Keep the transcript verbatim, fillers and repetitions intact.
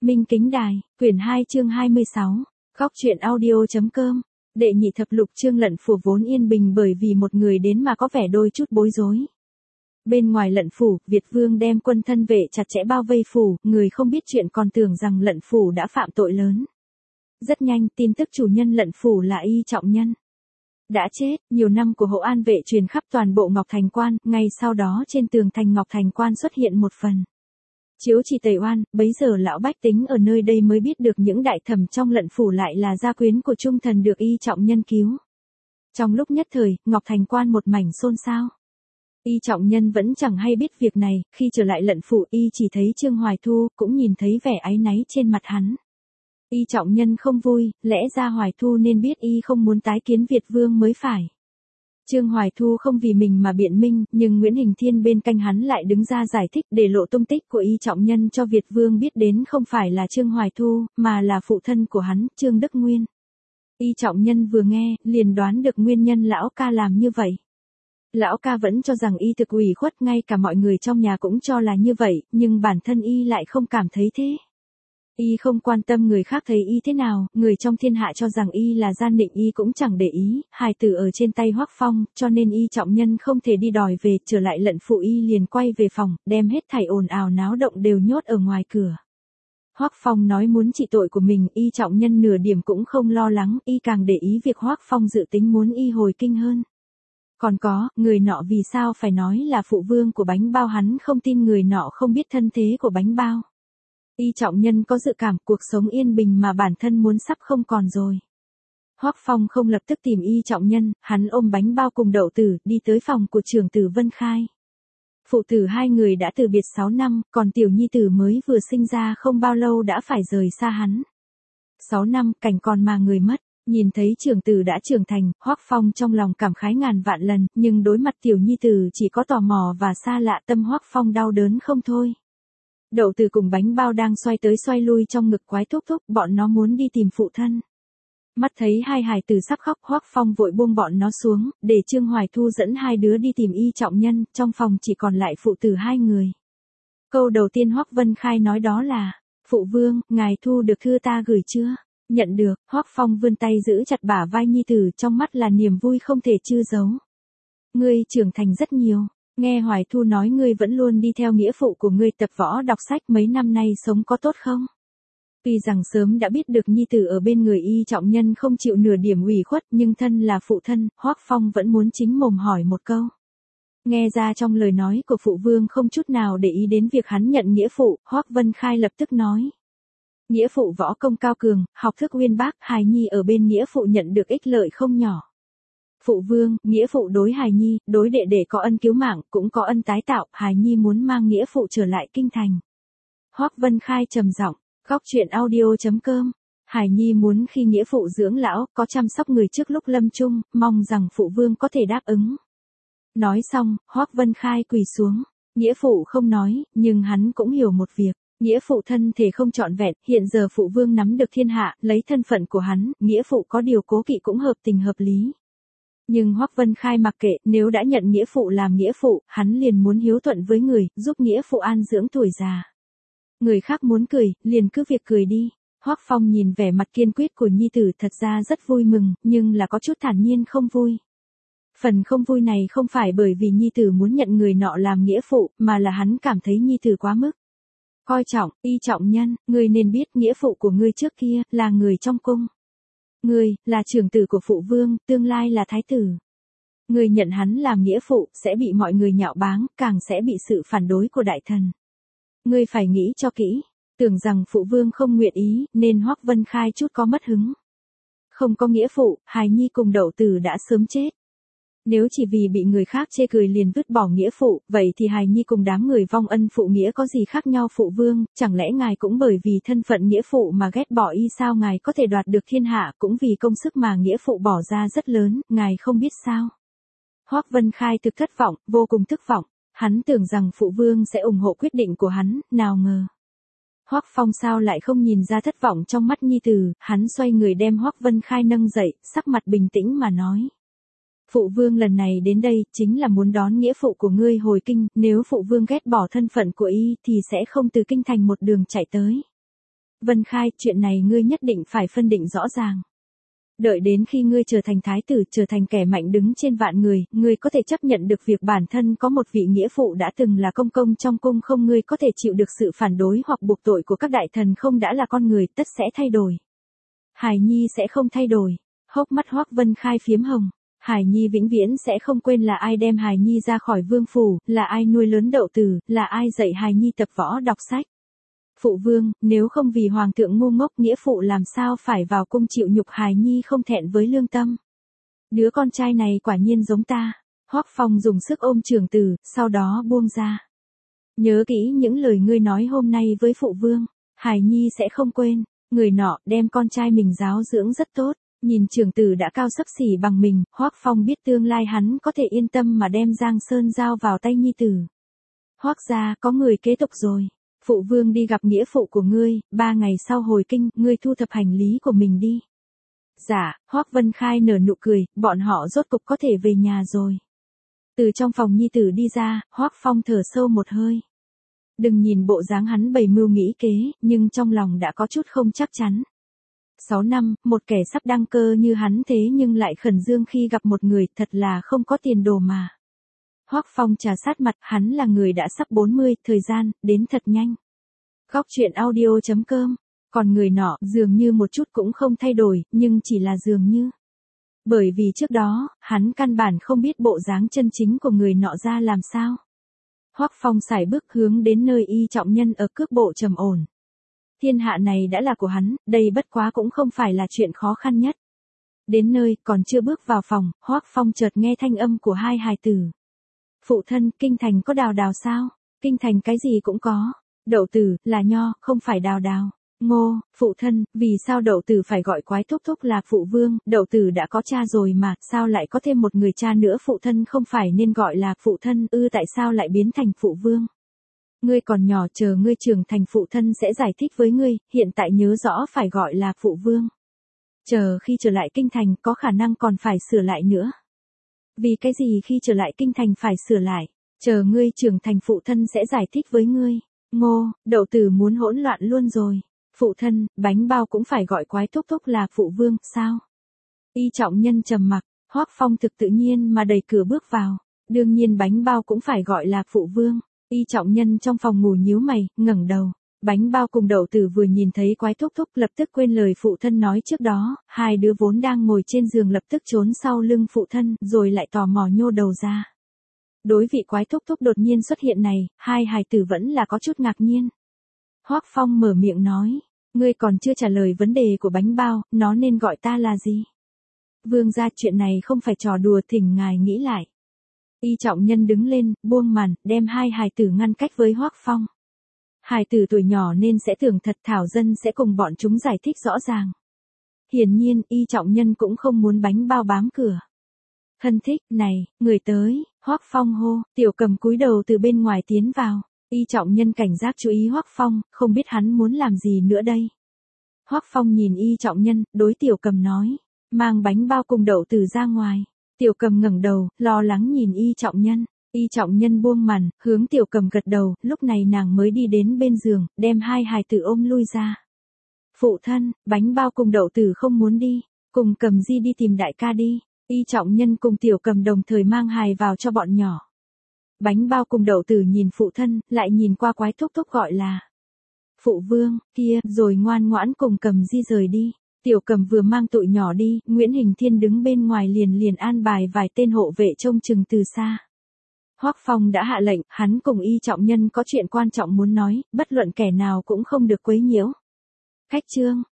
Minh Kính Đài, quyển hai chương hai mươi sáu, góc truyện audio.com, đệ nhị thập lục chương Lận Phủ vốn yên bình bởi vì một người đến mà có vẻ đôi chút bối rối. Bên ngoài Lận Phủ, Việt Vương đem quân thân vệ chặt chẽ bao vây phủ, người không biết chuyện còn tưởng rằng Lận Phủ đã phạm tội lớn. Rất nhanh, tin tức chủ nhân Lận Phủ là Y Trọng Nhân đã chết, nhiều năm của Hộ An vệ truyền khắp toàn bộ Ngọc Thành Quan, ngay sau đó trên tường thành Ngọc Thành Quan xuất hiện một phần chiếu chỉ tẩy oan, bấy giờ lão bách tính ở nơi đây mới biết được những đại thẩm trong Lận Phủ lại là gia quyến của Trung Thần được Y Trọng Nhân cứu. Trong lúc nhất thời, Ngọc Thành Quan một mảnh xôn xao. Y Trọng Nhân vẫn chẳng hay biết việc này, khi trở lại Lận Phủ Y chỉ thấy Trương Hoài Thu, cũng nhìn thấy vẻ áy náy trên mặt hắn. Y Trọng Nhân không vui, lẽ ra Hoài Thu nên biết Y không muốn tái kiến Việt Vương mới phải. Trương Hoài Thu không vì mình mà biện minh, nhưng Nguyễn Hình Thiên bên cạnh hắn lại đứng ra giải thích để lộ tung tích của Y Trọng Nhân cho Việt Vương biết đến không phải là Trương Hoài Thu, mà là phụ thân của hắn, Trương Đức Nguyên. Y Trọng Nhân vừa nghe, liền đoán được nguyên nhân lão ca làm như vậy. Lão ca vẫn cho rằng Y thực ủy khuất, ngay cả mọi người trong nhà cũng cho là như vậy, nhưng bản thân Y lại không cảm thấy thế. Y không quan tâm người khác thấy Y thế nào, người trong thiên hạ cho rằng Y là gian định Y cũng chẳng để ý, hài tử ở trên tay Hoắc Phong, cho nên Y Trọng Nhân không thể đi đòi về, trở lại Lận Phủ Y liền quay về phòng, đem hết thảy ồn ào náo động đều nhốt ở ngoài cửa. Hoắc Phong nói muốn trị tội của mình, Y Trọng Nhân nửa điểm cũng không lo lắng, Y càng để ý việc Hoắc Phong dự tính muốn Y hồi kinh hơn. Còn có, người nọ vì sao phải nói là phụ vương của bánh bao, hắn không tin người nọ không biết thân thế của bánh bao. Y Trọng Nhân có dự cảm cuộc sống yên bình mà bản thân muốn sắp không còn rồi. Hoắc Phong không lập tức tìm Y Trọng Nhân, hắn ôm bánh bao cùng Đậu Tử, đi tới phòng của trưởng tử Vân Khai. Phụ tử hai người đã từ biệt sáu năm, còn tiểu nhi tử mới vừa sinh ra không bao lâu đã phải rời xa hắn. Sáu năm, cảnh còn mà người mất, nhìn thấy trưởng tử đã trưởng thành, Hoắc Phong trong lòng cảm khái ngàn vạn lần, nhưng đối mặt tiểu nhi tử chỉ có tò mò và xa lạ, tâm Hoắc Phong đau đớn không thôi. Đậu Tử cùng bánh bao đang xoay tới xoay lui trong ngực quái thúc thúc, bọn nó muốn đi tìm phụ thân. Mắt thấy hai hài tử sắp khóc, Hoắc Phong vội buông bọn nó xuống, để Trương Hoài Thu dẫn hai đứa đi tìm Y Trọng Nhân, trong phòng chỉ còn lại phụ tử hai người. Câu đầu tiên Hoắc Vân Khai nói đó là, phụ vương, ngài thu được thư ta gửi chưa? Nhận được. Hoắc Phong vươn tay giữ chặt bả vai nhi tử, trong mắt là niềm vui không thể chư giấu. Ngươi trưởng thành rất nhiều. Nghe Hoài Thu nói ngươi vẫn luôn đi theo nghĩa phụ của ngươi tập võ đọc sách, mấy năm nay sống có tốt không? Tuy rằng sớm đã biết được nhi tử ở bên người Y Trọng Nhân không chịu nửa điểm ủy khuất, nhưng thân là phụ thân, Hoắc Phong vẫn muốn chính mồm hỏi một câu. Nghe ra trong lời nói của phụ vương không chút nào để ý đến việc hắn nhận nghĩa phụ, Hoắc Vân Khai lập tức nói. Nghĩa phụ võ công cao cường, học thức uyên bác, hài nhi ở bên nghĩa phụ nhận được ích lợi không nhỏ. Phụ vương, nghĩa phụ đối hài nhi, đối đệ đệ có ân cứu mạng, cũng có ân tái tạo, hài nhi muốn mang nghĩa phụ trở lại kinh thành. Hoắc Vân Khai trầm giọng, góc truyện audio.com, hài nhi muốn khi nghĩa phụ dưỡng lão, có chăm sóc người trước lúc lâm chung, mong rằng phụ vương có thể đáp ứng. Nói xong, Hoắc Vân Khai quỳ xuống, nghĩa phụ không nói, nhưng hắn cũng hiểu một việc. Nghĩa phụ thân thể không trọn vẹn, hiện giờ phụ vương nắm được thiên hạ, lấy thân phận của hắn, nghĩa phụ có điều cố kỵ cũng hợp tình hợp lý. Nhưng Hoắc Vân Khai mặc kệ, nếu đã nhận nghĩa phụ làm nghĩa phụ, hắn liền muốn hiếu thuận với người, giúp nghĩa phụ an dưỡng tuổi già. Người khác muốn cười, liền cứ việc cười đi. Hoắc Phong nhìn vẻ mặt kiên quyết của nhi tử thật ra rất vui mừng, nhưng là có chút thản nhiên không vui. Phần không vui này không phải bởi vì nhi tử muốn nhận người nọ làm nghĩa phụ, mà là hắn cảm thấy nhi tử quá mức coi trọng. Y Trọng Nhân, ngươi nên biết nghĩa phụ của ngươi trước kia, là người trong cung. Ngươi, là trưởng tử của phụ vương, tương lai là thái tử. Ngươi nhận hắn làm nghĩa phụ, sẽ bị mọi người nhạo báng, càng sẽ bị sự phản đối của đại thần. Ngươi phải nghĩ cho kỹ, tưởng rằng phụ vương không nguyện ý, nên Hoắc Vân Khai chút có mất hứng. Không có nghĩa phụ, hài nhi cùng Đậu Tử đã sớm chết. Nếu chỉ vì bị người khác chê cười liền vứt bỏ nghĩa phụ, vậy thì hài nhi cùng đám người vong ân phụ nghĩa có gì khác nhau? Phụ vương, chẳng lẽ ngài cũng bởi vì thân phận nghĩa phụ mà ghét bỏ Y sao? Ngài có thể đoạt được thiên hạ cũng vì công sức mà nghĩa phụ bỏ ra rất lớn, ngài không biết sao? Hoắc Vân Khai thực thất vọng, vô cùng thất vọng, hắn tưởng rằng phụ vương sẽ ủng hộ quyết định của hắn, nào ngờ. Hoắc Phong sao lại không nhìn ra thất vọng trong mắt nhi tử, hắn xoay người đem Hoắc Vân Khai nâng dậy, sắc mặt bình tĩnh mà nói. Phụ vương lần này đến đây, chính là muốn đón nghĩa phụ của ngươi hồi kinh, nếu phụ vương ghét bỏ thân phận của Y thì sẽ không từ kinh thành một đường chạy tới. Vân Khai, chuyện này ngươi nhất định phải phân định rõ ràng. Đợi đến khi ngươi trở thành thái tử, trở thành kẻ mạnh đứng trên vạn người, ngươi có thể chấp nhận được việc bản thân có một vị nghĩa phụ đã từng là công công trong cung không? Ngươi có thể chịu được sự phản đối hoặc buộc tội của các đại thần không? Đã là con người, tất sẽ thay đổi. Hài Nhi sẽ không thay đổi. Hốc mắt Hoắc Vân Khai phiếm hồng. Hài Nhi vĩnh viễn sẽ không quên là ai đem Hài Nhi ra khỏi vương phủ, là ai nuôi lớn Đậu Tử, là ai dạy Hài Nhi tập võ đọc sách. Phụ vương, nếu không vì hoàng thượng ngu ngốc, nghĩa phụ làm sao phải vào cung chịu nhục? Hài Nhi không thẹn với lương tâm. Đứa con trai này quả nhiên giống ta. Hoắc Phong dùng sức ôm Trường Tử, sau đó buông ra. Nhớ kỹ những lời ngươi nói hôm nay với phụ vương, Hài Nhi sẽ không quên. Người nọ đem con trai mình giáo dưỡng rất tốt. Nhìn Trường Tử đã cao xấp xỉ bằng mình, Hoắc Phong biết tương lai hắn có thể yên tâm mà đem Giang Sơn giao vào tay nhi tử. Hoắc gia có người kế tục rồi. Phụ vương đi gặp nghĩa phụ của ngươi, ba ngày sau hồi kinh, ngươi thu thập hành lý của mình đi. Dạ, Hoắc Vân Khai nở nụ cười, bọn họ rốt cục có thể về nhà rồi. Từ trong phòng nhi tử đi ra, Hoắc Phong thở sâu một hơi. Đừng nhìn bộ dáng hắn bày mưu nghĩ kế, nhưng trong lòng đã có chút không chắc chắn. Sáu năm, một kẻ sắp đăng cơ như hắn thế nhưng lại khẩn dương khi gặp một người, thật là không có tiền đồ mà. Hoắc Phong trà sát mặt, hắn là người đã sắp bốn mươi, thời gian đến thật nhanh. Góc truyện audio chấm com. Còn người nọ, dường như một chút cũng không thay đổi, nhưng chỉ là dường như. Bởi vì trước đó, hắn căn bản không biết bộ dáng chân chính của người nọ ra làm sao. Hoắc Phong sải bước hướng đến nơi Y Trọng Nhân ở, cước bộ trầm ổn. Thiên hạ này đã là của hắn, đây bất quá cũng không phải là chuyện khó khăn nhất. Đến nơi, còn chưa bước vào phòng, Hoắc Phong chợt nghe thanh âm của hai hài tử. Phụ thân, kinh thành có đào đào sao? Kinh thành cái gì cũng có. Đậu Tử, là nho, không phải đào đào. Ngô, phụ thân, vì sao Đậu Tử phải gọi quái thúc thúc là phụ vương? Đậu Tử đã có cha rồi mà, sao lại có thêm một người cha nữa? Phụ thân không phải nên gọi là phụ thân ư? Tại sao lại biến thành phụ vương? Ngươi còn nhỏ, chờ ngươi trưởng thành phụ thân sẽ giải thích với ngươi, hiện tại nhớ rõ phải gọi là phụ vương. Chờ khi trở lại kinh thành có khả năng còn phải sửa lại nữa. Vì cái gì khi trở lại kinh thành phải sửa lại? Chờ ngươi trưởng thành phụ thân sẽ giải thích với ngươi. Ngô, Đậu Tử muốn hỗn loạn luôn rồi. Phụ thân, Bánh Bao cũng phải gọi quái thúc thúc là phụ vương, sao? Y Trọng Nhân trầm mặc, Hoắc Phong thực tự nhiên mà đẩy cửa bước vào. Đương nhiên Bánh Bao cũng phải gọi là phụ vương. Y Trọng Nhân trong phòng ngủ nhíu mày, ngẩng đầu. Bánh Bao cùng Đậu Tử vừa nhìn thấy quái thúc thúc lập tức quên lời phụ thân nói trước đó, hai đứa vốn đang ngồi trên giường lập tức trốn sau lưng phụ thân, rồi lại tò mò nhô đầu ra. Đối vị quái thúc thúc đột nhiên xuất hiện này, hai hài tử vẫn là có chút ngạc nhiên. Hoắc Phong mở miệng nói, ngươi còn chưa trả lời vấn đề của Bánh Bao, nó nên gọi ta là gì? Vương gia, chuyện này không phải trò đùa, thỉnh ngài nghĩ lại. Y Trọng Nhân đứng lên, buông màn, đem hai hài tử ngăn cách với Hoắc Phong. Hài tử tuổi nhỏ nên sẽ tưởng thật, Thảo Dân sẽ cùng bọn chúng giải thích rõ ràng. Hiển nhiên, Y Trọng Nhân cũng không muốn Bánh Bao bám cửa. Thân thích, này, người tới, Hoắc Phong hô, Tiểu Cầm cúi đầu từ bên ngoài tiến vào. Y Trọng Nhân cảnh giác chú ý Hoắc Phong, không biết hắn muốn làm gì nữa đây. Hoắc Phong nhìn Y Trọng Nhân, đối Tiểu Cầm nói, mang Bánh Bao cùng Đậu Tử ra ngoài. Tiểu Cầm ngẩng đầu, lo lắng nhìn Y Trọng Nhân. Y Trọng Nhân buông màn, hướng Tiểu Cầm gật đầu, lúc này nàng mới đi đến bên giường, đem hai hài tử ôm lui ra. Phụ thân, Bánh Bao cùng Đậu Tử không muốn đi, cùng Cầm Di đi tìm đại ca đi. Y Trọng Nhân cùng Tiểu Cầm đồng thời mang hài vào cho bọn nhỏ. Bánh Bao cùng Đậu Tử nhìn phụ thân, lại nhìn qua quái thúc thúc gọi là phụ vương, kia, rồi ngoan ngoãn cùng Cầm Di rời đi. Tiểu Cầm vừa mang tụi nhỏ đi, Nguyễn Hình Thiên đứng bên ngoài liền liền an bài vài tên hộ vệ trông chừng từ xa. Hoắc Phong đã hạ lệnh, hắn cùng Y Trọng Nhân có chuyện quan trọng muốn nói, bất luận kẻ nào cũng không được quấy nhiễu. Khách trương,